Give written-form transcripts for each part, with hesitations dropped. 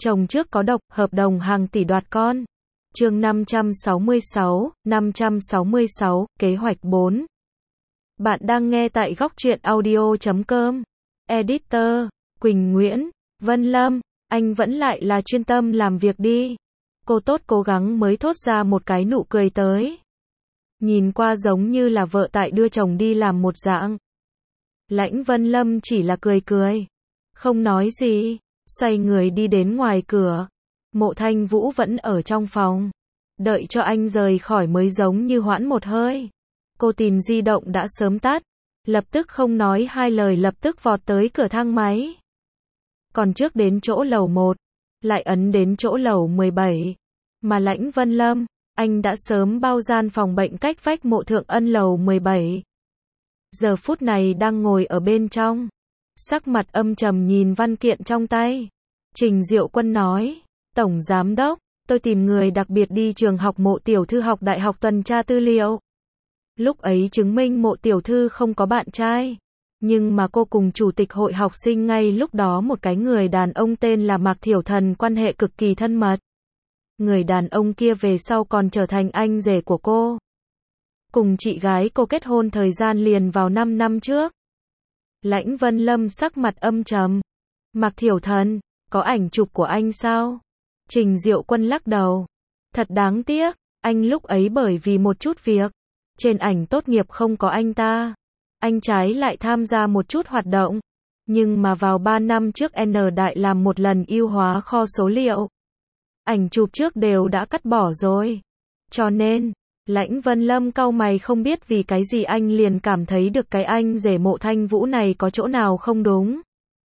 Chồng trước có độc, hợp đồng hàng tỷ đoạt con. Chương 566, kế hoạch 4. Bạn đang nghe tại góc truyện audio.com. Editor, Quỳnh Nguyễn, Vân Lâm, anh vẫn lại là chuyên tâm làm việc đi. Cô tốt cố gắng mới thốt ra một cái nụ cười tới. Nhìn qua giống như là vợ tại đưa chồng đi làm một dạng. Lãnh Vân Lâm chỉ là cười cười, không nói gì, xoay người đi đến ngoài cửa. Mộ Thanh Vũ vẫn ở trong phòng, đợi cho anh rời khỏi mới giống như hoãn một hơi. Cô tìm di động đã sớm tắt, lập tức không nói hai lời lập tức vọt tới cửa thang máy. Còn trước đến chỗ lầu 1, lại ấn đến chỗ lầu 17. Mà Lãnh Vân Lâm, anh đã sớm bao gian phòng bệnh cách vách Mộ Thượng Ân lầu 17. Giờ phút này đang ngồi ở bên trong, sắc mặt âm trầm nhìn văn kiện trong tay. Trình Diệu Quân nói, Tổng Giám Đốc, tôi tìm người đặc biệt đi trường học Mộ Tiểu Thư học đại học tuần tra tư liệu. Lúc ấy chứng minh Mộ Tiểu Thư không có bạn trai. Nhưng mà cô cùng chủ tịch hội học sinh ngay lúc đó một cái người đàn ông tên là Mạc Thiểu Thần quan hệ cực kỳ thân mật. Người đàn ông kia về sau còn trở thành anh rể của cô. Cùng chị gái cô kết hôn thời gian liền vào 5 năm trước. Lãnh Vân Lâm sắc mặt âm trầm. Mạc Thiểu Thần, có ảnh chụp của anh sao? Trình Diệu Quân lắc đầu. Thật đáng tiếc, anh lúc ấy bởi vì một chút việc, trên ảnh tốt nghiệp không có anh ta. Anh trái lại tham gia một chút hoạt động. Nhưng mà vào 3 năm trước N Đại làm một lần ưu hóa kho số liệu. Ảnh chụp trước đều đã cắt bỏ rồi. Cho nên, Lãnh Vân Lâm cau mày không biết vì cái gì anh liền cảm thấy được cái anh rể Mộ Thanh Vũ này có chỗ nào không đúng.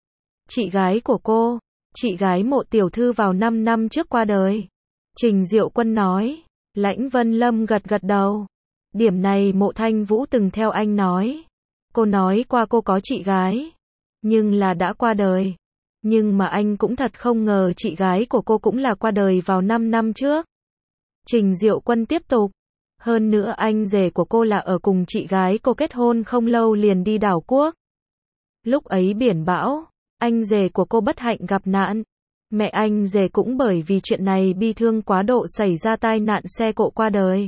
Chị gái của cô, chị gái Mộ Tiểu Thư vào 5 năm trước qua đời. Trình Diệu Quân nói. Lãnh Vân Lâm gật gật đầu. Điểm này Mộ Thanh Vũ từng theo anh nói. Cô nói qua cô có chị gái, nhưng là đã qua đời. Nhưng mà anh cũng thật không ngờ chị gái của cô cũng là qua đời vào 5 năm trước. Trình Diệu Quân tiếp tục. Hơn nữa anh rể của cô là ở cùng chị gái cô kết hôn không lâu liền đi đảo quốc. Lúc ấy biển bão, anh rể của cô bất hạnh gặp nạn. Mẹ anh rể cũng bởi vì chuyện này bi thương quá độ xảy ra tai nạn xe cộ qua đời.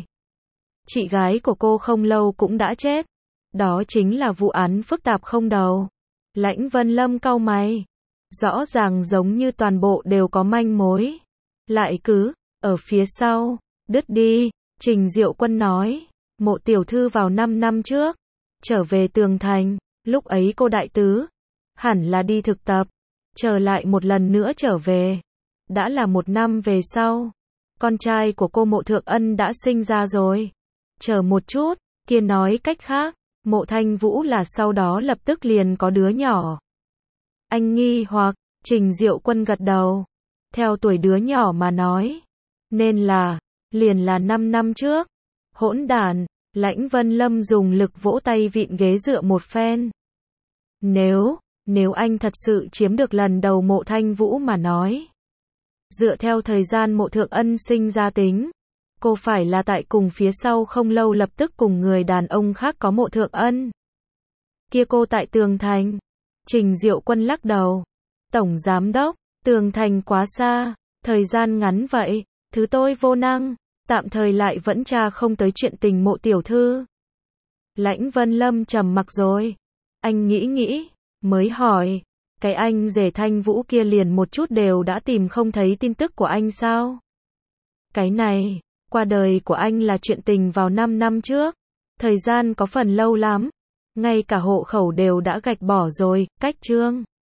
Chị gái của cô không lâu cũng đã chết. Đó chính là vụ án phức tạp không đầu. Lãnh Vân Lâm cau mày. Rõ ràng giống như toàn bộ đều có manh mối. Lại cứ, ở phía sau, đứt đi. Trình Diệu Quân nói. Mộ Tiểu Thư vào 5 năm trước, trở về Tường Thành. Lúc ấy cô đại tứ, hẳn là đi thực tập. Trở lại một lần nữa trở về. Đã là 1 năm về sau. Con trai của cô Mộ Thượng Ân đã sinh ra rồi. Chờ một chút, kia nói cách khác. Mộ Thanh Vũ là sau đó lập tức liền có đứa nhỏ. Anh nghi hoặc, Trình Diệu Quân gật đầu. Theo tuổi đứa nhỏ mà nói. Nên là, liền là 5 năm trước. Hỗn đản, Lãnh Vân Lâm dùng lực vỗ tay vịn ghế dựa một phen. Nếu anh thật sự chiếm được lần đầu Mộ Thanh Vũ mà nói. Dựa theo thời gian Mộ Thượng Ân sinh ra tính. Cô phải là tại cùng phía sau không lâu lập tức cùng người đàn ông khác có Mộ Thượng Ân. Kia cô tại Tường Thành. Trình Diệu Quân lắc đầu. Tổng Giám Đốc, Tường Thành quá xa, thời gian ngắn vậy, thứ tôi vô năng, tạm thời lại vẫn tra không tới chuyện tình Mộ Tiểu Thư. Lãnh Vân Lâm trầm mặc rồi. Anh nghĩ, mới hỏi, cái anh rể Thanh Vũ kia liền một chút đều đã tìm không thấy tin tức của anh sao? Cái này, qua đời của anh là chuyện tình vào 5 năm trước. Thời gian có phần lâu lắm. Ngay cả hộ khẩu đều đã gạch bỏ rồi, cách chương.